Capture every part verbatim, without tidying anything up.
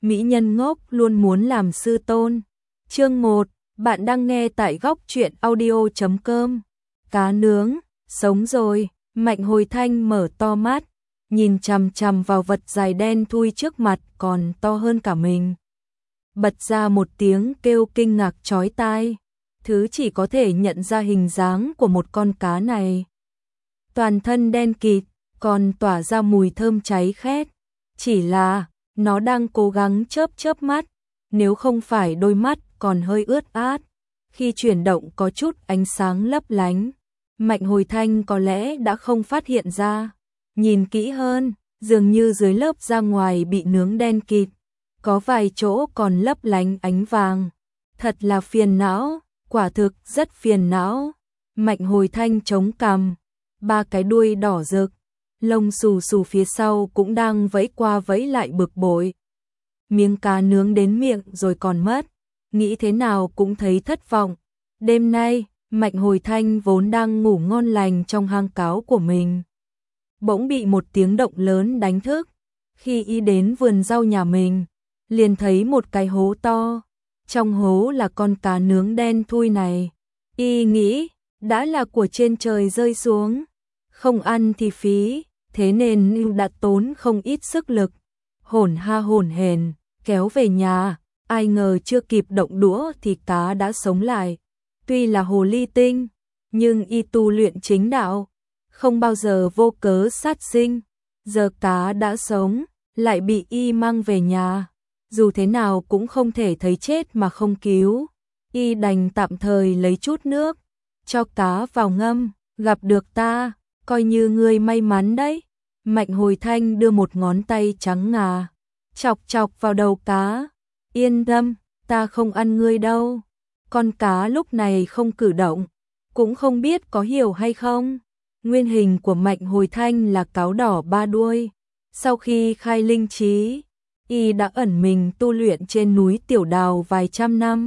mỹ nhân ngốc luôn muốn làm sư tôn. Chương một, bạn đang nghe tại góc truyện audio chấm com. Cá nướng, sống rồi, Mạnh Hồi Thanh mở to mắt, nhìn chằm chằm vào vật dài đen thui trước mặt còn to hơn cả mình. Bật ra một tiếng kêu kinh ngạc chói tai, thứ chỉ có thể nhận ra hình dáng của một con cá này. Toàn thân đen kịt, còn tỏa ra mùi thơm cháy khét, chỉ là nó đang cố gắng chớp chớp mắt, nếu không phải đôi mắt còn hơi ướt át, khi chuyển động có chút ánh sáng lấp lánh. Mạnh Hồi Thanh có lẽ đã không phát hiện ra, nhìn kỹ hơn, dường như dưới lớp da ngoài bị nướng đen kịt, có vài chỗ còn lấp lánh ánh vàng. Thật là phiền não, quả thực rất phiền não. Mạnh Hồi Thanh chống cằm, ba cái đuôi đỏ rực, lông xù xù phía sau cũng đang vẫy qua vẫy lại bực bội. Miếng cá nướng đến miệng rồi còn mất, nghĩ thế nào cũng thấy thất vọng. Đêm nay, Mạnh Hồi Thanh vốn đang ngủ ngon lành trong hang cáo của mình, bỗng bị một tiếng động lớn đánh thức. Khi y đến vườn rau nhà mình, liền thấy một cái hố to, trong hố là con cá nướng đen thui này. Y nghĩ, đã là của trên trời rơi xuống, không ăn thì phí, thế nên y đã tốn không ít sức lực, hổn ha hổn hển kéo về nhà. Ai ngờ chưa kịp động đũa thì cá đã sống lại. Tuy là hồ ly tinh, nhưng y tu luyện chính đạo, không bao giờ vô cớ sát sinh. Giờ cá đã sống, lại bị y mang về nhà, dù thế nào cũng không thể thấy chết mà không cứu. Y đành tạm thời lấy chút nước, cho cá vào ngâm. Gặp được ta, coi như ngươi may mắn đấy. Mạnh Hồi Thanh đưa một ngón tay trắng ngà, chọc chọc vào đầu cá. Yên tâm, ta không ăn ngươi đâu. Con cá lúc này không cử động, cũng không biết có hiểu hay không. Nguyên hình của Mạnh Hồi Thanh là cáo đỏ ba đuôi. Sau khi khai linh trí, y đã ẩn mình tu luyện trên núi Tiểu Đào vài trăm năm.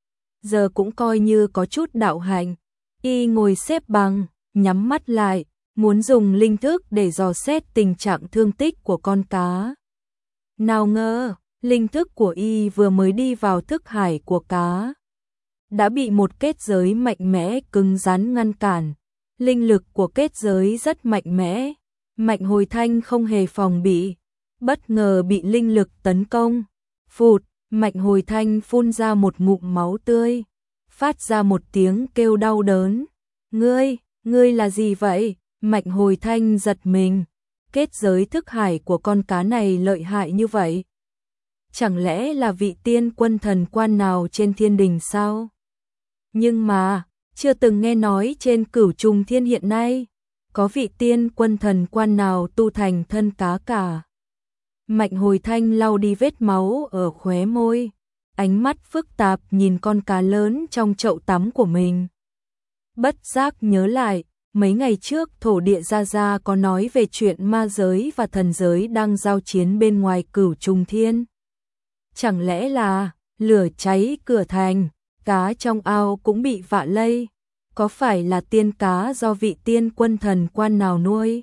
Giờ cũng coi như có chút đạo hạnh. Y ngồi xếp bằng, nhắm mắt lại, muốn dùng linh thức để dò xét tình trạng thương tích của con cá. Nào ngờ, linh thức của y vừa mới đi vào thức hải của cá, đã bị một kết giới mạnh mẽ cứng rắn ngăn cản. Linh lực của kết giới rất mạnh mẽ, Mạnh Hồi Thanh không hề phòng bị, bất ngờ bị linh lực tấn công. Phụt, Mạnh Hồi Thanh phun ra một ngụm máu tươi, phát ra một tiếng kêu đau đớn. Ngươi, ngươi là gì vậy? Mạnh Hồi Thanh giật mình, kết giới thức hải của con cá này lợi hại như vậy. Chẳng lẽ là vị tiên quân thần quan nào trên thiên đình sao? Nhưng mà, chưa từng nghe nói trên Cửu Trùng Thiên hiện nay, có vị tiên quân thần quan nào tu thành thân cá cả. Mạnh Hồi Thanh lau đi vết máu ở khóe môi, ánh mắt phức tạp nhìn con cá lớn trong chậu tắm của mình. Bất giác nhớ lại, mấy ngày trước Thổ Địa Gia Gia có nói về chuyện ma giới và thần giới đang giao chiến bên ngoài Cửu Trùng Thiên. Chẳng lẽ là lửa cháy cửa thành, cá trong ao cũng bị vạ lây? Có phải là tiên cá do vị tiên quân thần quan nào nuôi,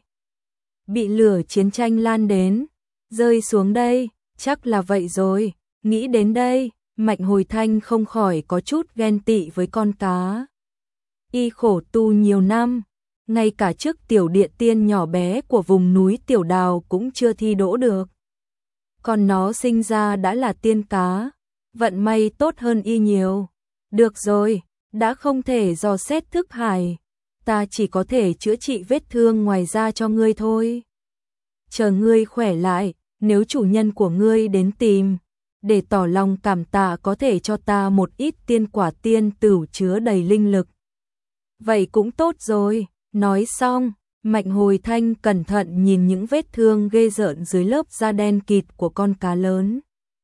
bị lửa chiến tranh lan đến, rơi xuống đây? Chắc là vậy rồi. Nghĩ đến đây, Mạnh Hồi Thanh không khỏi có chút ghen tị với con cá. Y khổ tu nhiều năm, ngay cả chức tiểu địa tiên nhỏ bé của vùng núi Tiểu Đào cũng chưa thi đỗ được. Còn nó sinh ra đã là tiên cá, vận may tốt hơn y nhiều. Được rồi, đã không thể dò xét thức hải, ta chỉ có thể chữa trị vết thương ngoài da cho ngươi thôi. Chờ ngươi khỏe lại, nếu chủ nhân của ngươi đến tìm, để tỏ lòng cảm tạ có thể cho ta một ít tiên quả tiên tửu chứa đầy linh lực. Vậy cũng tốt rồi. Nói xong, Mạnh Hồi Thanh cẩn thận nhìn những vết thương ghê rợn dưới lớp da đen kịt của con cá lớn.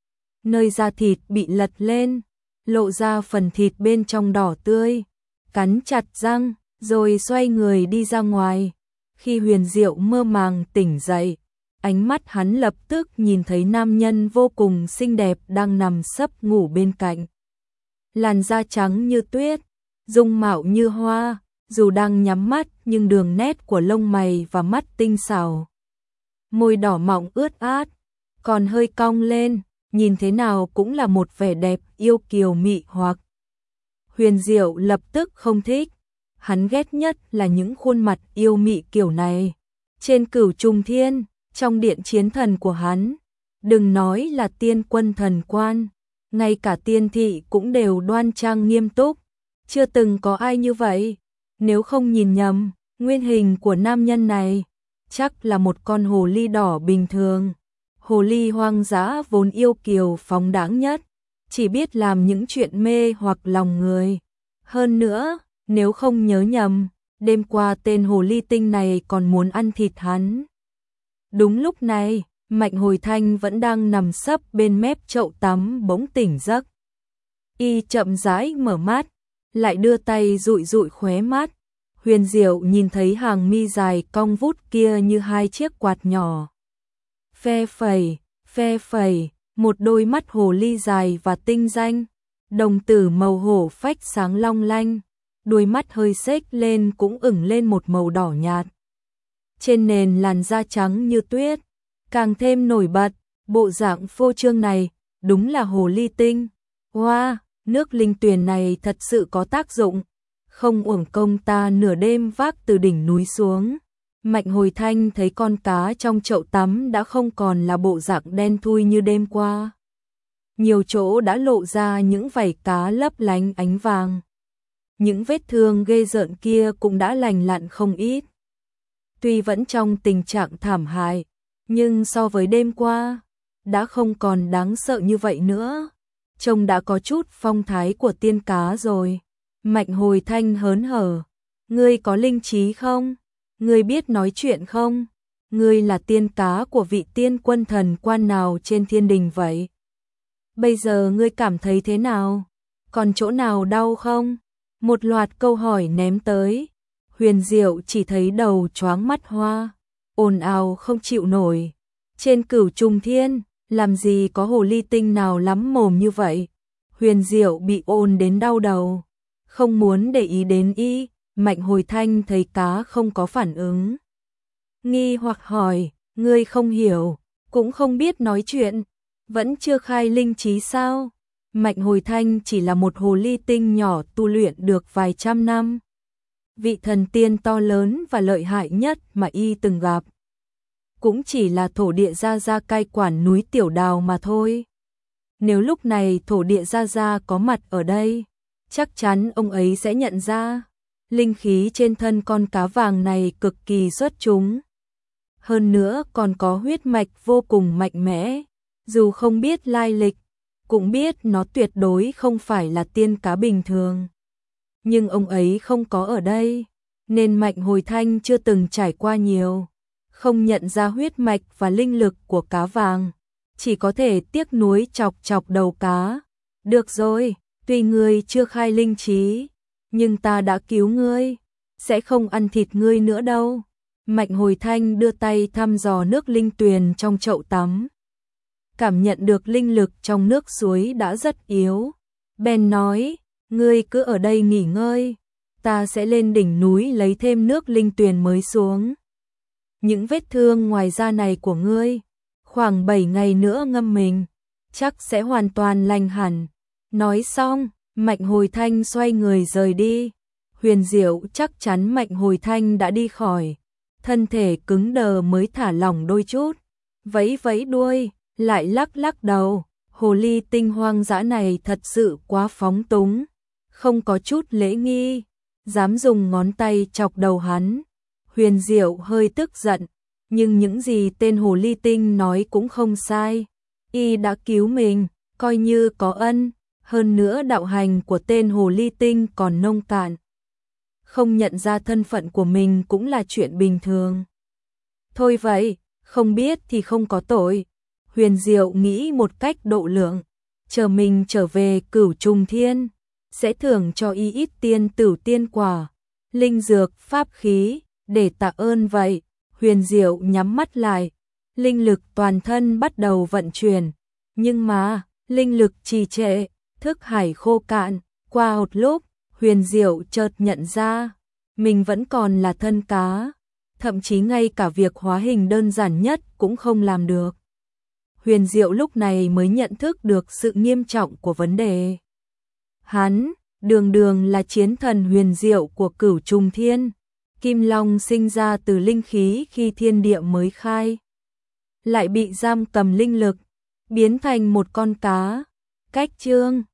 Nơi da thịt bị lật lên, lộ ra phần thịt bên trong đỏ tươi, cắn chặt răng, rồi xoay người đi ra ngoài. Khi Huyền Diệu mơ màng tỉnh dậy, ánh mắt hắn lập tức nhìn thấy nam nhân vô cùng xinh đẹp đang nằm sấp ngủ bên cạnh. Làn da trắng như tuyết, dung mạo như hoa, dù đang nhắm mắt nhưng đường nét của lông mày và mắt tinh xảo. Môi đỏ mọng ướt át, còn hơi cong lên, nhìn thế nào cũng là một vẻ đẹp yêu kiều mị hoặc. Huyền Diệu lập tức không thích, hắn ghét nhất là những khuôn mặt yêu mị kiểu này. Trên Cửu Trùng Thiên, trong điện chiến thần của hắn, đừng nói là tiên quân thần quan, ngay cả tiên thị cũng đều đoan trang nghiêm túc, chưa từng có ai như vậy. Nếu không nhìn nhầm, nguyên hình của nam nhân này chắc là một con hồ ly đỏ bình thường. Hồ ly hoang dã vốn yêu kiều phóng đãng nhất, chỉ biết làm những chuyện mê hoặc lòng người. Hơn nữa, nếu không nhớ nhầm, đêm qua tên hồ ly tinh này còn muốn ăn thịt hắn. Đúng lúc này, Mạnh Hồi Thanh vẫn đang nằm sấp bên mép chậu tắm bỗng tỉnh giấc. Y chậm rãi mở mắt, lại đưa tay dụi dụi khóe mắt. Huyền Diệu nhìn thấy hàng mi dài cong vút kia như hai chiếc quạt nhỏ. Phe phẩy, phe phẩy, một đôi mắt hồ ly dài và tinh danh, đồng tử màu hổ phách sáng long lanh, đuôi mắt hơi xếch lên cũng ửng lên một màu đỏ nhạt. Trên nền làn da trắng như tuyết, càng thêm nổi bật, bộ dạng phô trương này, đúng là hồ ly tinh. Hoa, wow, nước linh tuyền này thật sự có tác dụng, không uổng công ta nửa đêm vác từ đỉnh núi xuống. Mạnh Hồi Thanh thấy con cá trong chậu tắm đã không còn là bộ dạng đen thui như đêm qua. Nhiều chỗ đã lộ ra những vảy cá lấp lánh ánh vàng. Những vết thương ghê rợn kia cũng đã lành lặn không ít. Tuy vẫn trong tình trạng thảm hại, nhưng so với đêm qua, đã không còn đáng sợ như vậy nữa. Trông đã có chút phong thái của tiên cá rồi. Mạnh Hồi Thanh hớn hở. Ngươi có linh trí không? Ngươi biết nói chuyện không? Ngươi là tiên cá của vị tiên quân thần quan nào trên thiên đình vậy? Bây giờ ngươi cảm thấy thế nào? Còn chỗ nào đau không? Một loạt câu hỏi ném tới. Huyền Diệu chỉ thấy đầu choáng mắt hoa, ồn ào không chịu nổi. Trên Cửu Trùng Thiên, làm gì có hồ ly tinh nào lắm mồm như vậy? Huyền Diệu bị ồn đến đau đầu, không muốn để ý đến y. Mạnh Hồi Thanh thấy cá không có phản ứng, nghi hoặc hỏi, ngươi không hiểu, cũng không biết nói chuyện, vẫn chưa khai linh trí sao? Mạnh Hồi Thanh chỉ là một hồ ly tinh nhỏ tu luyện được vài trăm năm. Vị thần tiên to lớn và lợi hại nhất mà y từng gặp, cũng chỉ là thổ địa gia gia cai quản núi Tiểu Đào mà thôi. Nếu lúc này thổ địa gia gia có mặt ở đây, chắc chắn ông ấy sẽ nhận ra linh khí trên thân con cá vàng này cực kỳ xuất chúng. Hơn nữa còn có huyết mạch vô cùng mạnh mẽ, dù không biết lai lịch, cũng biết nó tuyệt đối không phải là tiên cá bình thường. Nhưng ông ấy không có ở đây, nên Mạnh Hồi Thanh chưa từng trải qua nhiều, không nhận ra huyết mạch và linh lực của cá vàng, chỉ có thể tiếc nuối chọc chọc đầu cá. Được rồi, tuy ngươi chưa khai linh trí, nhưng ta đã cứu ngươi, sẽ không ăn thịt ngươi nữa đâu. Mạnh Hồi Thanh đưa tay thăm dò nước linh tuyền trong chậu tắm. Cảm nhận được linh lực trong nước suối đã rất yếu. Bèn nói, ngươi cứ ở đây nghỉ ngơi, ta sẽ lên đỉnh núi lấy thêm nước linh tuyền mới xuống. Những vết thương ngoài da này của ngươi, khoảng bảy ngày nữa ngâm mình, chắc sẽ hoàn toàn lành hẳn. Nói xong, Mạnh Hồi Thanh xoay người rời đi. Huyền Diệu chắc chắn Mạnh Hồi Thanh đã đi khỏi, thân thể cứng đờ mới thả lỏng đôi chút, vẫy vẫy đuôi, lại lắc lắc đầu. Hồ ly tinh hoang dã này thật sự quá phóng túng, không có chút lễ nghi, dám dùng ngón tay chọc đầu hắn. Huyền Diệu hơi tức giận, nhưng những gì tên hồ ly tinh nói cũng không sai. Y đã cứu mình, coi như có ân. Hơn nữa đạo hành của tên hồ ly tinh còn nông cạn, không nhận ra thân phận của mình cũng là chuyện bình thường. Thôi vậy, không biết thì không có tội. Huyền Diệu nghĩ một cách độ lượng, chờ mình trở về Cửu Trùng Thiên, sẽ thưởng cho y ít tiên tử tiên quả, linh dược, pháp khí, để tạ ơn vậy. Huyền Diệu nhắm mắt lại, linh lực toàn thân bắt đầu vận chuyển, nhưng mà, linh lực trì trệ, thức hải khô cạn. Qua một lúc, Huyền Diệu chợt nhận ra, mình vẫn còn là thân cá, thậm chí ngay cả việc hóa hình đơn giản nhất cũng không làm được. Huyền Diệu lúc này mới nhận thức được sự nghiêm trọng của vấn đề. Hắn, đường đường là chiến thần huyền diệu của Cửu Trùng Thiên. Kim Long sinh ra từ linh khí khi thiên địa mới khai. Lại bị giam cầm linh lực, biến thành một con cá. Cách chương